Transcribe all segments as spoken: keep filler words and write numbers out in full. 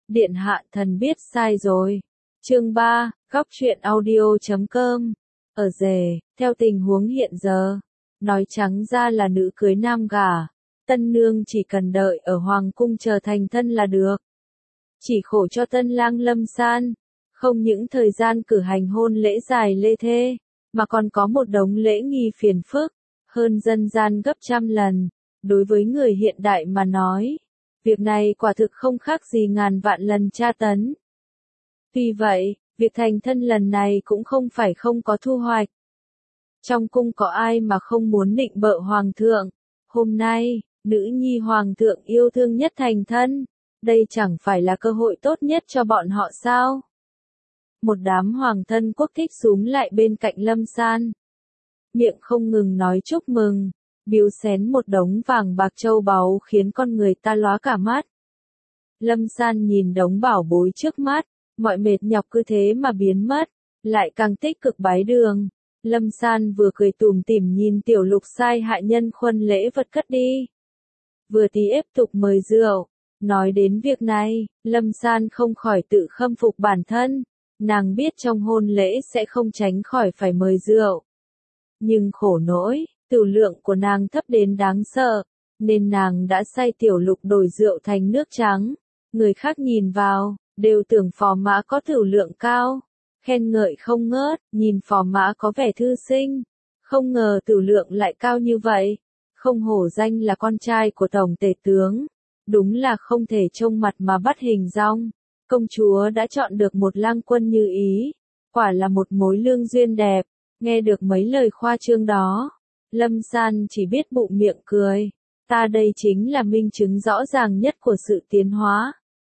Điện hạ thần biết sai rồi. Chương ba, góc truyện audio chấm com. Ở rể, theo tình huống hiện giờ, nói trắng ra là nữ cưới nam gả, tân nương chỉ cần đợi ở hoàng cung chờ thành thân là được. Chỉ khổ cho tân lang Lâm San, không những thời gian cử hành hôn lễ dài lê thê, mà còn có một đống lễ nghi phiền phức, hơn dân gian gấp trăm lần. Đối với người hiện đại mà nói, việc này quả thực không khác gì ngàn vạn lần tra tấn. Tuy vậy, việc thành thân lần này cũng không phải không có thu hoạch. Trong cung có ai mà không muốn nịnh bợ hoàng thượng, hôm nay, nữ nhi hoàng thượng yêu thương nhất thành thân, đây chẳng phải là cơ hội tốt nhất cho bọn họ sao? Một đám hoàng thân quốc thích xúm lại bên cạnh Lâm San, miệng không ngừng nói chúc mừng, biếu xén một đống vàng bạc châu báu khiến con người ta lóa cả mắt. Lâm San nhìn đống bảo bối trước mắt, mọi mệt nhọc cứ thế mà biến mất, lại càng tích cực bái đường. Lâm San vừa cười tủm tỉm nhìn Tiểu Lục sai hạ nhân khuân lễ vật cất đi, vừa tí ép tục mời rượu. Nói đến việc này, Lâm San không khỏi tự khâm phục bản thân, nàng biết trong hôn lễ sẽ không tránh khỏi phải mời rượu. Nhưng khổ nỗi, tửu lượng của nàng thấp đến đáng sợ, nên nàng đã sai Tiểu Lục đổi rượu thành nước trắng. Người khác nhìn vào, đều tưởng phò mã có tửu lượng cao, khen ngợi không ngớt, nhìn phò mã có vẻ thư sinh, không ngờ tửu lượng lại cao như vậy, không hổ danh là con trai của tổng tể tướng, đúng là không thể trông mặt mà bắt hình dong. Công chúa đã chọn được một lang quân như ý, quả là một mối lương duyên đẹp. Nghe được mấy lời khoa trương đó, Lâm San chỉ biết bụng miệng cười, ta đây chính là minh chứng rõ ràng nhất của sự tiến hóa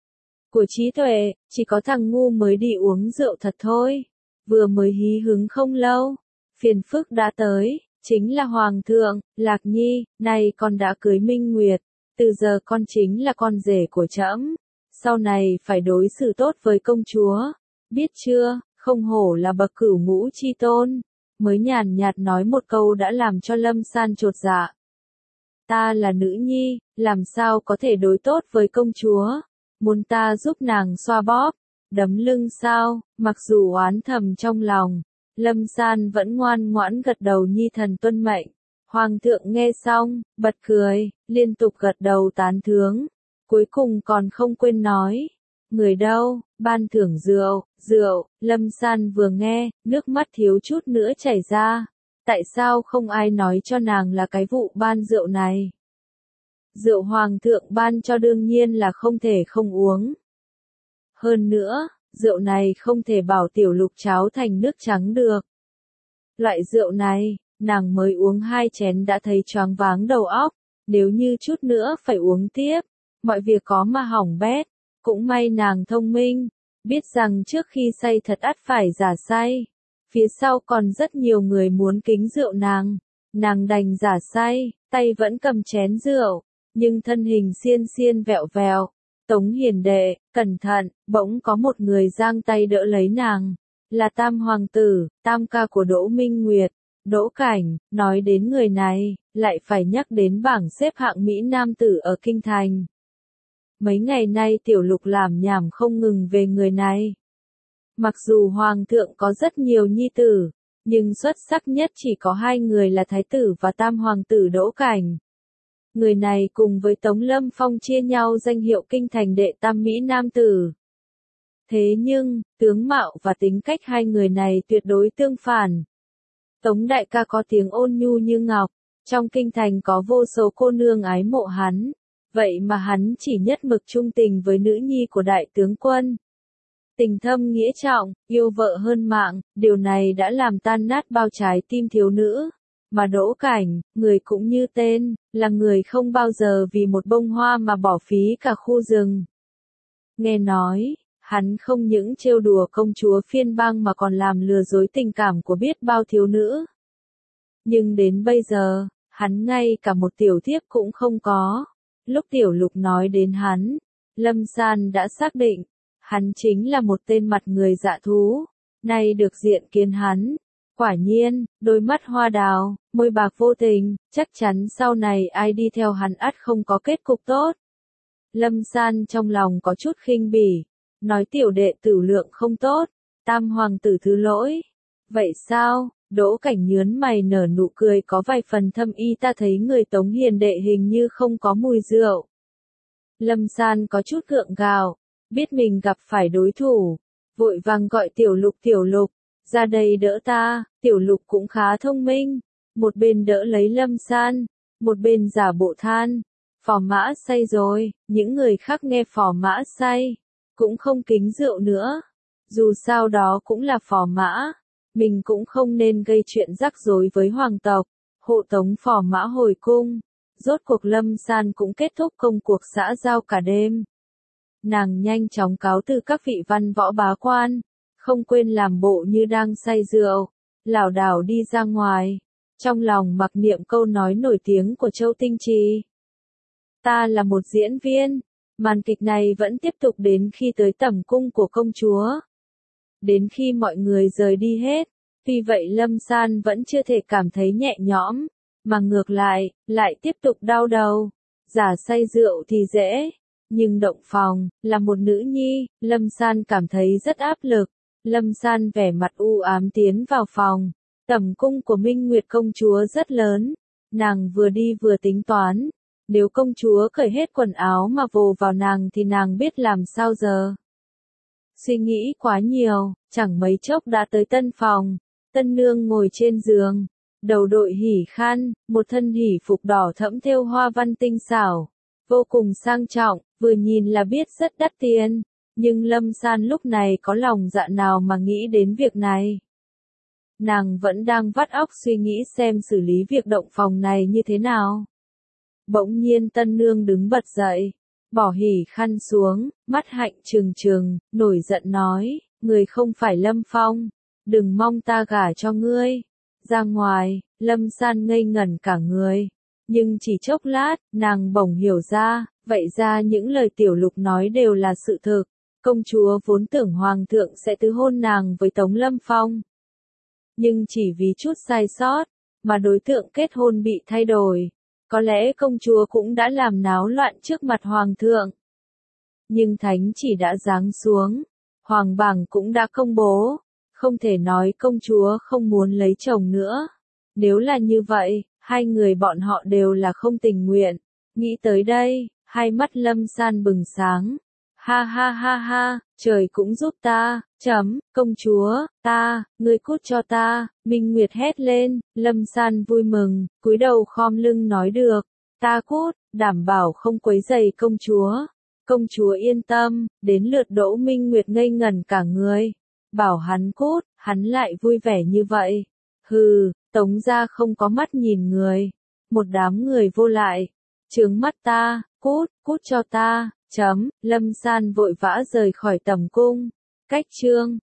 của trí tuệ, chỉ có thằng ngu mới đi uống rượu thật thôi. Vừa mới hí hứng không lâu, phiền phức đã tới, chính là hoàng thượng, Lạc Nhi, này con đã cưới Minh Nguyệt, từ giờ con chính là con rể của trẫm, sau này phải đối xử tốt với công chúa, biết chưa, không hổ là bậc cửu ngũ chi tôn. Mới nhàn nhạt nói một câu đã làm cho Lâm San chột dạ. Ta là nữ nhi, làm sao có thể đối tốt với công chúa? Muốn ta giúp nàng xoa bóp, đấm lưng sao? Mặc dù oán thầm trong lòng, Lâm San vẫn ngoan ngoãn gật đầu nhi thần tuân mệnh. Hoàng thượng nghe xong, bật cười, liên tục gật đầu tán thướng. Cuối cùng còn không quên nói, người đâu, ban thưởng rượu, rượu. Lâm San vừa nghe, nước mắt thiếu chút nữa chảy ra. Tại sao không ai nói cho nàng là cái vụ ban rượu này? Rượu hoàng thượng ban cho đương nhiên là không thể không uống. Hơn nữa, rượu này không thể bảo Tiểu Lục cháo thành nước trắng được. Loại rượu này, nàng mới uống hai chén đã thấy choáng váng đầu óc, nếu như chút nữa phải uống tiếp, mọi việc có mà hỏng bét. Cũng may nàng thông minh, biết rằng trước khi say thật ắt phải giả say. Phía sau còn rất nhiều người muốn kính rượu nàng, nàng đành giả say, tay vẫn cầm chén rượu, nhưng thân hình xiên xiên vẹo vẹo. Tống Hiền đệ, cẩn thận, bỗng có một người giang tay đỡ lấy nàng, là Tam Hoàng tử, tam ca của Đỗ Minh Nguyệt, Đỗ Cảnh. Nói đến người này, lại phải nhắc đến bảng xếp hạng Mỹ Nam tử ở Kinh Thành. Mấy ngày nay Tiểu Lục làm nhảm không ngừng về người này. Mặc dù Hoàng thượng có rất nhiều nhi tử, nhưng xuất sắc nhất chỉ có hai người là Thái tử và Tam Hoàng tử Đỗ Cảnh. Người này cùng với Tống Lâm Phong chia nhau danh hiệu Kinh Thành đệ tam Mỹ Nam tử. Thế nhưng, tướng mạo và tính cách hai người này tuyệt đối tương phản. Tống đại ca có tiếng ôn nhu như ngọc, trong Kinh Thành có vô số cô nương ái mộ hắn. Vậy mà hắn chỉ nhất mực trung tình với nữ nhi của đại tướng quân. Tình thâm nghĩa trọng, yêu vợ hơn mạng, điều này đã làm tan nát bao trái tim thiếu nữ. Mà Đỗ Cảnh, người cũng như tên, là người không bao giờ vì một bông hoa mà bỏ phí cả khu rừng. Nghe nói, hắn không những trêu đùa công chúa phiên bang mà còn làm lừa dối tình cảm của biết bao thiếu nữ. Nhưng đến bây giờ, hắn ngay cả một tiểu thiếp cũng không có. Lúc Tiểu Lục nói đến hắn, Lâm San đã xác định, hắn chính là một tên mặt người dạ thú. Nay được diện kiến hắn, quả nhiên, đôi mắt hoa đào, môi bạc vô tình, chắc chắn sau này ai đi theo hắn ắt không có kết cục tốt. Lâm San trong lòng có chút khinh bỉ, nói tiểu đệ tử lượng không tốt, tam hoàng tử thứ lỗi. Vậy sao? Đỗ Cảnh nhớn mày nở nụ cười có vài phần thâm ý, ta thấy người Tống hiền đệ hình như không có mùi rượu. Lâm San có chút gượng gạo, biết mình gặp phải đối thủ, vội vàng gọi Tiểu Lục Tiểu Lục, ra đây đỡ ta. Tiểu Lục cũng khá thông minh, một bên đỡ lấy Lâm San, một bên giả bộ than, phò mã say rồi. Những người khác nghe phò mã say, cũng không kính rượu nữa, dù sao đó cũng là phò mã, mình cũng không nên gây chuyện rắc rối với hoàng tộc, hộ tống phò mã hồi cung. Rốt cuộc Lâm San cũng kết thúc công cuộc xã giao cả đêm. Nàng nhanh chóng cáo từ các vị văn võ bá quan, không quên làm bộ như đang say rượu, lảo đảo đi ra ngoài, trong lòng mặc niệm câu nói nổi tiếng của Châu Tinh Trì. Ta là một diễn viên, màn kịch này vẫn tiếp tục đến khi tới tẩm cung của công chúa. Đến khi mọi người rời đi hết, tuy vậy Lâm San vẫn chưa thể cảm thấy nhẹ nhõm, mà ngược lại, lại tiếp tục đau đầu. Giả say rượu thì dễ, nhưng động phòng, là một nữ nhi, Lâm San cảm thấy rất áp lực. Lâm San vẻ mặt u ám tiến vào phòng. Tẩm cung của Minh Nguyệt công chúa rất lớn, nàng vừa đi vừa tính toán, nếu công chúa cởi hết quần áo mà vồ vào nàng thì nàng biết làm sao giờ. Suy nghĩ quá nhiều, chẳng mấy chốc đã tới tân phòng. Tân nương ngồi trên giường, đầu đội hỉ khăn, một thân hỉ phục đỏ thẫm thêu hoa văn tinh xảo, vô cùng sang trọng, vừa nhìn là biết rất đắt tiền. Nhưng Lâm San lúc này có lòng dạ nào mà nghĩ đến việc này. Nàng vẫn đang vắt óc suy nghĩ xem xử lý việc động phòng này như thế nào. Bỗng nhiên tân nương đứng bật dậy, bỏ hỉ khăn xuống, mắt hạnh trừng trừng, nổi giận nói, người không phải Lâm Phong, đừng mong ta gả cho ngươi. Ra ngoài, Lâm San ngây ngẩn cả người, nhưng chỉ chốc lát, nàng bỗng hiểu ra, vậy ra những lời Tiểu Lục nói đều là sự thực. Công chúa vốn tưởng hoàng thượng sẽ tứ hôn nàng với Tống Lâm Phong. Nhưng chỉ vì chút sai sót, mà đối tượng kết hôn bị thay đổi. Có lẽ công chúa cũng đã làm náo loạn trước mặt hoàng thượng. Nhưng thánh chỉ đã giáng xuống, hoàng bảng cũng đã công bố, không thể nói công chúa không muốn lấy chồng nữa. Nếu là như vậy, hai người bọn họ đều là không tình nguyện. Nghĩ tới đây, hai mắt Lâm San bừng sáng. Ha ha ha ha, trời cũng giúp ta, chấm, công chúa, ta, ngươi cút cho ta. Minh Nguyệt hét lên. Lâm San vui mừng, cúi đầu khom lưng nói được, ta cút, đảm bảo không quấy rầy công chúa. Công chúa yên tâm. Đến lượt Đỗ Minh Nguyệt ngây ngẩn cả người, bảo hắn cút, hắn lại vui vẻ như vậy. Hừ, Tống gia không có mắt nhìn người, một đám người vô lại, trướng mắt ta, cút, cút cho ta. Chấm, Lâm San vội vã rời khỏi tẩm cung. Cách chương